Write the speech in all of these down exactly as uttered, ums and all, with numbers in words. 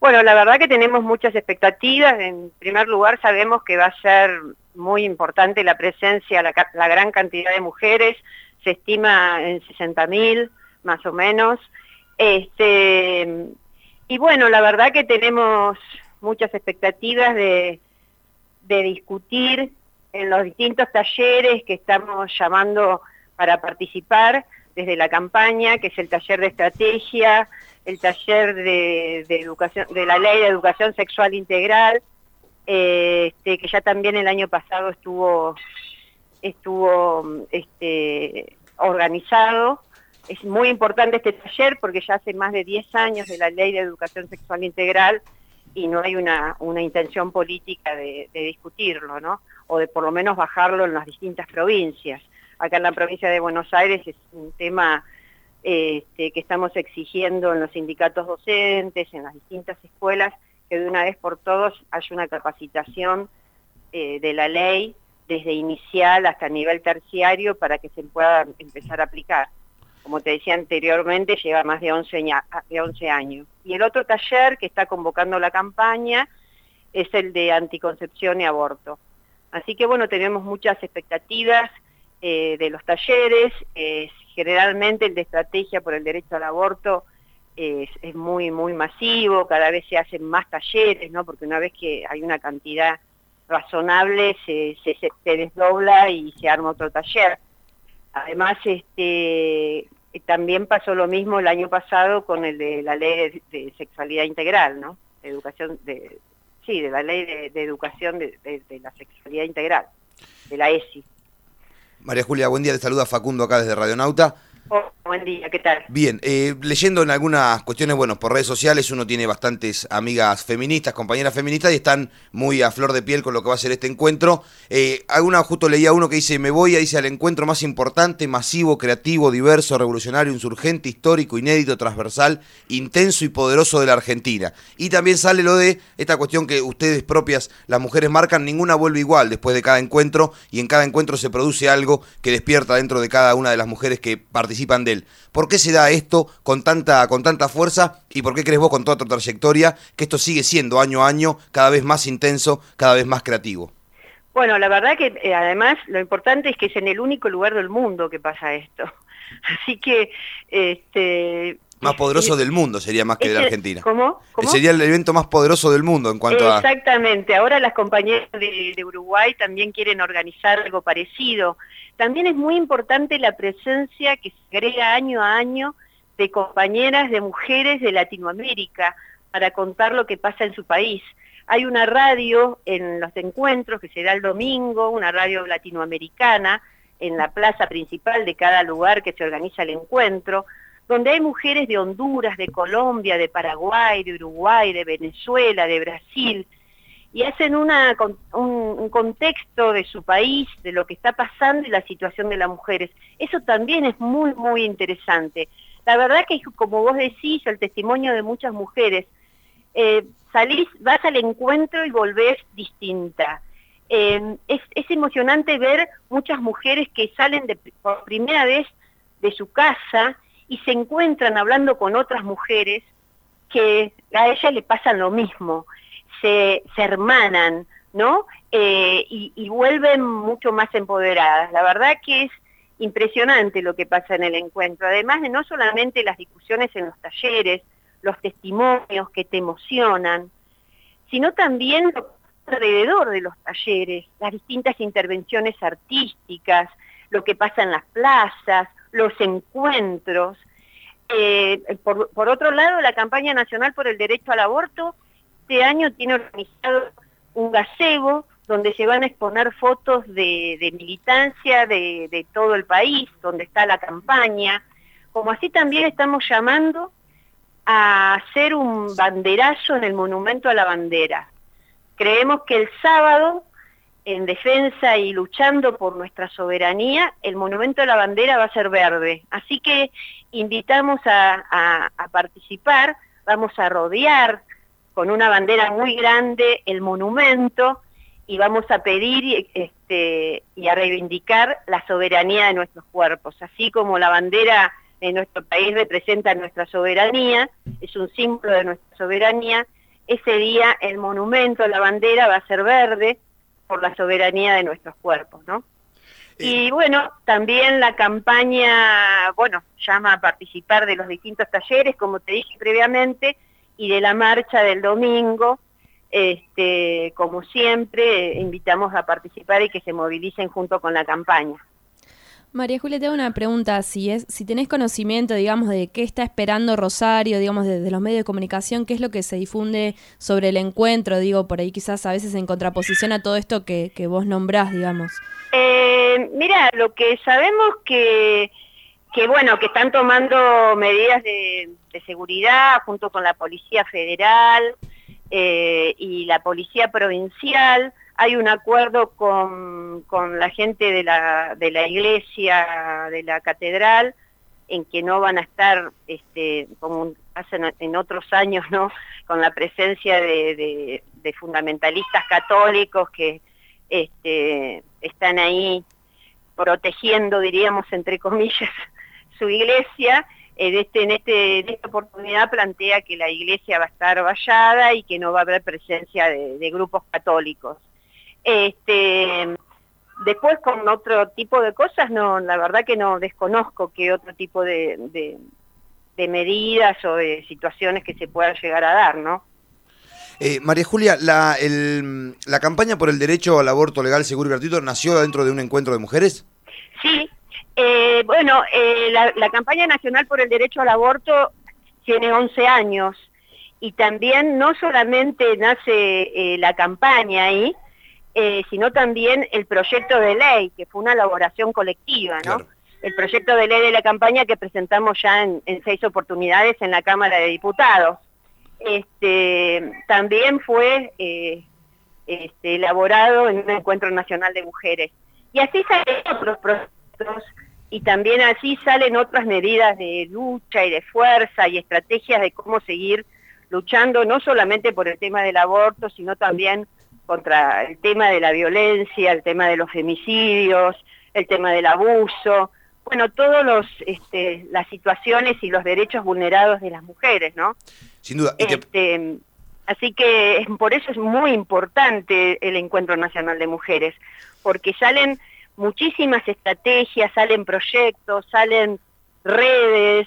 Bueno, la verdad que tenemos muchas expectativas. En primer lugar, sabemos que va a ser muy importante la presencia, la, la gran cantidad de mujeres, se estima en sesenta mil más o menos. Este, y bueno, la verdad que tenemos muchas expectativas de, de discutir en los distintos talleres que estamos llamando para participar desde la campaña, que es el taller de estrategia, el taller de, de educación, de la ley de educación sexual integral, eh, este, que ya también el año pasado estuvo, estuvo este, organizado. Es muy importante este taller porque ya hace más de diez años de la ley de educación sexual integral y no hay una, una intención política de, de discutirlo, ¿no? O de por lo menos bajarlo en las distintas provincias. Acá en la provincia de Buenos Aires es un tema este, que estamos exigiendo en los sindicatos docentes, en las distintas escuelas, que de una vez por todos haya una capacitación eh, de la ley desde inicial hasta nivel terciario para que se pueda empezar a aplicar. Como te decía anteriormente, lleva más de once años. Y el otro taller que está convocando la campaña es el de anticoncepción y aborto. Así que bueno, tenemos muchas expectativas eh, de los talleres. Eh, generalmente el de estrategia por el derecho al aborto es, es muy, muy masivo, cada vez se hacen más talleres, ¿no? Porque una vez que hay una cantidad razonable, se, se, se desdobla y se arma otro taller. Además, este, también pasó lo mismo el año pasado con el de la ley de, de sexualidad integral, ¿no? De educación, de, sí, de la ley de, de educación de, de, de la sexualidad integral, de la E S I. María Julia, buen día, te saluda Facundo acá desde Radionauta. Oh, buen día, ¿qué tal? Bien, eh, leyendo en algunas cuestiones, bueno, por redes sociales uno tiene bastantes amigas feministas, compañeras feministas y están muy a flor de piel con lo que va a ser este encuentro. Eh, alguna, justo leía uno que dice, me voy a dice, al encuentro más importante, masivo, creativo, diverso, revolucionario, insurgente, histórico, inédito, transversal, intenso y poderoso de la Argentina. Y también sale lo de esta cuestión que ustedes propias, las mujeres marcan, ninguna vuelve igual después de cada encuentro y en cada encuentro se produce algo que despierta dentro de cada una de las mujeres que participan de él. ¿Por qué se da esto con tanta, con tanta fuerza y por qué crees vos con toda tu trayectoria que esto sigue siendo año a año cada vez más intenso, cada vez más creativo? Bueno, la verdad que eh, además lo importante es que es en el único lugar del mundo que pasa esto. Así que... este Más poderoso del mundo sería más que de la Argentina. ¿Cómo? ¿Cómo? Sería el evento más poderoso del mundo en cuanto a... Exactamente. Ahora las compañeras de, de Uruguay también quieren organizar algo parecido. También es muy importante la presencia que se agrega año a año de compañeras, de mujeres de Latinoamérica para contar lo que pasa en su país. Hay una radio en los encuentros que se da el domingo, una radio latinoamericana en la plaza principal de cada lugar que se organiza el encuentro, donde hay mujeres de Honduras, de Colombia, de Paraguay, de Uruguay, de Venezuela, de Brasil, y hacen una, un, un contexto de su país, de lo que está pasando y la situación de las mujeres. Eso también es muy, muy interesante. La verdad que, como vos decís, el testimonio de muchas mujeres, eh, salís, vas al encuentro y volvés distinta. Eh, es, es emocionante ver muchas mujeres que salen de, por primera vez de su casa y se encuentran hablando con otras mujeres que a ellas le pasan lo mismo, se, se hermanan, ¿no? Eh, y, y vuelven mucho más empoderadas. La verdad que es impresionante lo que pasa en el encuentro, además de no solamente las discusiones en los talleres, los testimonios que te emocionan, sino también lo que pasa alrededor de los talleres, las distintas intervenciones artísticas, lo que pasa en las plazas, los encuentros. Eh, por, por otro lado, la campaña nacional por el derecho al aborto este año tiene organizado un gazebo donde se van a exponer fotos de, de militancia de, de todo el país, donde está la campaña. Como así también estamos llamando a hacer un banderazo en el Monumento a la Bandera. Creemos que el sábado, en defensa y luchando por nuestra soberanía, el Monumento a la Bandera va a ser verde. Así que invitamos a, a, a participar, vamos a rodear con una bandera muy grande el monumento y vamos a pedir este, y a reivindicar la soberanía de nuestros cuerpos. Así como la bandera de nuestro país representa nuestra soberanía, es un símbolo de nuestra soberanía, ese día el monumento, la bandera va a ser verde por la soberanía de nuestros cuerpos, ¿no? Y bueno, también la campaña, bueno, llama a participar de los distintos talleres, como te dije previamente, y de la marcha del domingo. Este, como siempre, invitamos a participar y que se movilicen junto con la campaña. María Julia, te hago una pregunta, si es, si tenés conocimiento, digamos, de qué está esperando Rosario, digamos, de, de los medios de comunicación, qué es lo que se difunde sobre el encuentro, digo, por ahí quizás a veces en contraposición a todo esto que, que vos nombrás, digamos. Eh, mira, lo que sabemos que, que bueno, que están tomando medidas de, de seguridad junto con la Policía Federal eh, y la Policía Provincial. Hay un acuerdo con, con la gente de la, de la iglesia, de la catedral, en que no van a estar, este, como hacen en otros años, ¿no?, con la presencia de, de, de fundamentalistas católicos que este, están ahí protegiendo, diríamos, entre comillas, su iglesia. En, este, en, este, en esta oportunidad plantea que la iglesia va a estar vallada y que no va a haber presencia de, de grupos católicos. Este, después con otro tipo de cosas, no, la verdad que no desconozco qué otro tipo de, de, de medidas o de situaciones que se puedan llegar a dar, ¿no? Eh, María Julia, la, el, ¿la campaña por el derecho al aborto legal, seguro y gratuito nació dentro de un encuentro de mujeres? Sí, eh, bueno, eh, la, la campaña nacional por el derecho al aborto tiene once años y también no solamente nace eh, la campaña ahí, Eh, sino también el proyecto de ley, que fue una elaboración colectiva, ¿no? Claro. El proyecto de ley de la campaña que presentamos ya en, en seis oportunidades en la Cámara de Diputados. Este, también fue eh, este, elaborado en un encuentro nacional de mujeres. Y así salen otros proyectos, y también así salen otras medidas de lucha y de fuerza y estrategias de cómo seguir luchando, no solamente por el tema del aborto, sino también contra el tema de la violencia, el tema de los femicidios, el tema del abuso, bueno, todos los este, las situaciones y los derechos vulnerados de las mujeres, ¿no? Sin duda. Y te... este, así que por eso es muy importante el Encuentro Nacional de Mujeres, porque salen muchísimas estrategias, salen proyectos, salen redes,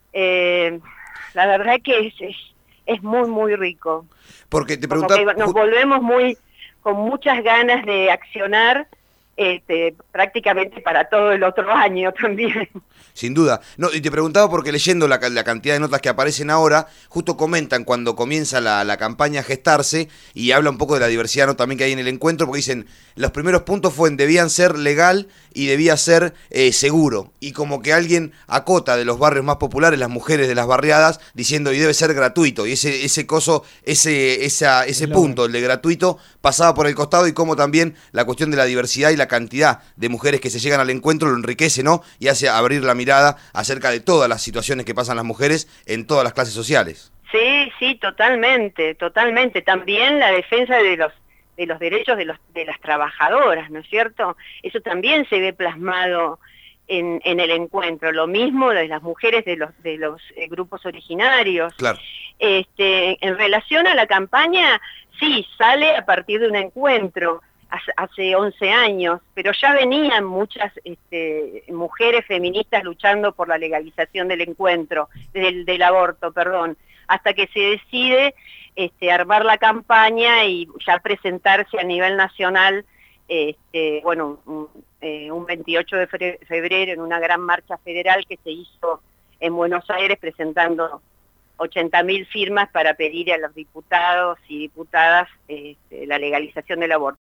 eh, la verdad que es, es, es muy, muy rico. Porque te preguntaba... Como que nos volvemos muy con muchas ganas de accionar este, prácticamente para todo el otro año también. Sin duda. No, y te preguntaba porque leyendo la, la cantidad de notas que aparecen ahora, justo comentan cuando comienza la, la campaña a gestarse y habla un poco de la diversidad, ¿no?, también que hay en el encuentro, porque dicen, los primeros puntos fueron, debían ser legal y debía ser eh, seguro. Y como que alguien acota de los barrios más populares, las mujeres de las barriadas, diciendo, y debe ser gratuito. Y ese ese coso, ese esa, ese punto, el de gratuito, pasaba por el costado, y como también la cuestión de la diversidad y la cantidad de mujeres que se llegan al encuentro lo enriquece, ¿no?, y hace abrir la mirada acerca de todas las situaciones que pasan las mujeres en todas las clases sociales. Sí, sí, totalmente, totalmente. También la defensa de los de los derechos de los de las trabajadoras, ¿no es cierto? Eso también se ve plasmado en, en el encuentro. Lo mismo de las mujeres de los de los eh, grupos originarios. Claro. Este, en relación a la campaña, sí, sale a partir de un encuentro hace once años, pero ya venían muchas este, mujeres feministas luchando por la legalización del encuentro, del, del aborto, perdón, hasta que se decide este, armar la campaña y ya presentarse a nivel nacional, este, bueno, un, eh, un veintiocho de febrero en una gran marcha federal que se hizo en Buenos Aires presentando ochenta mil firmas para pedir a los diputados y diputadas este, la legalización del aborto.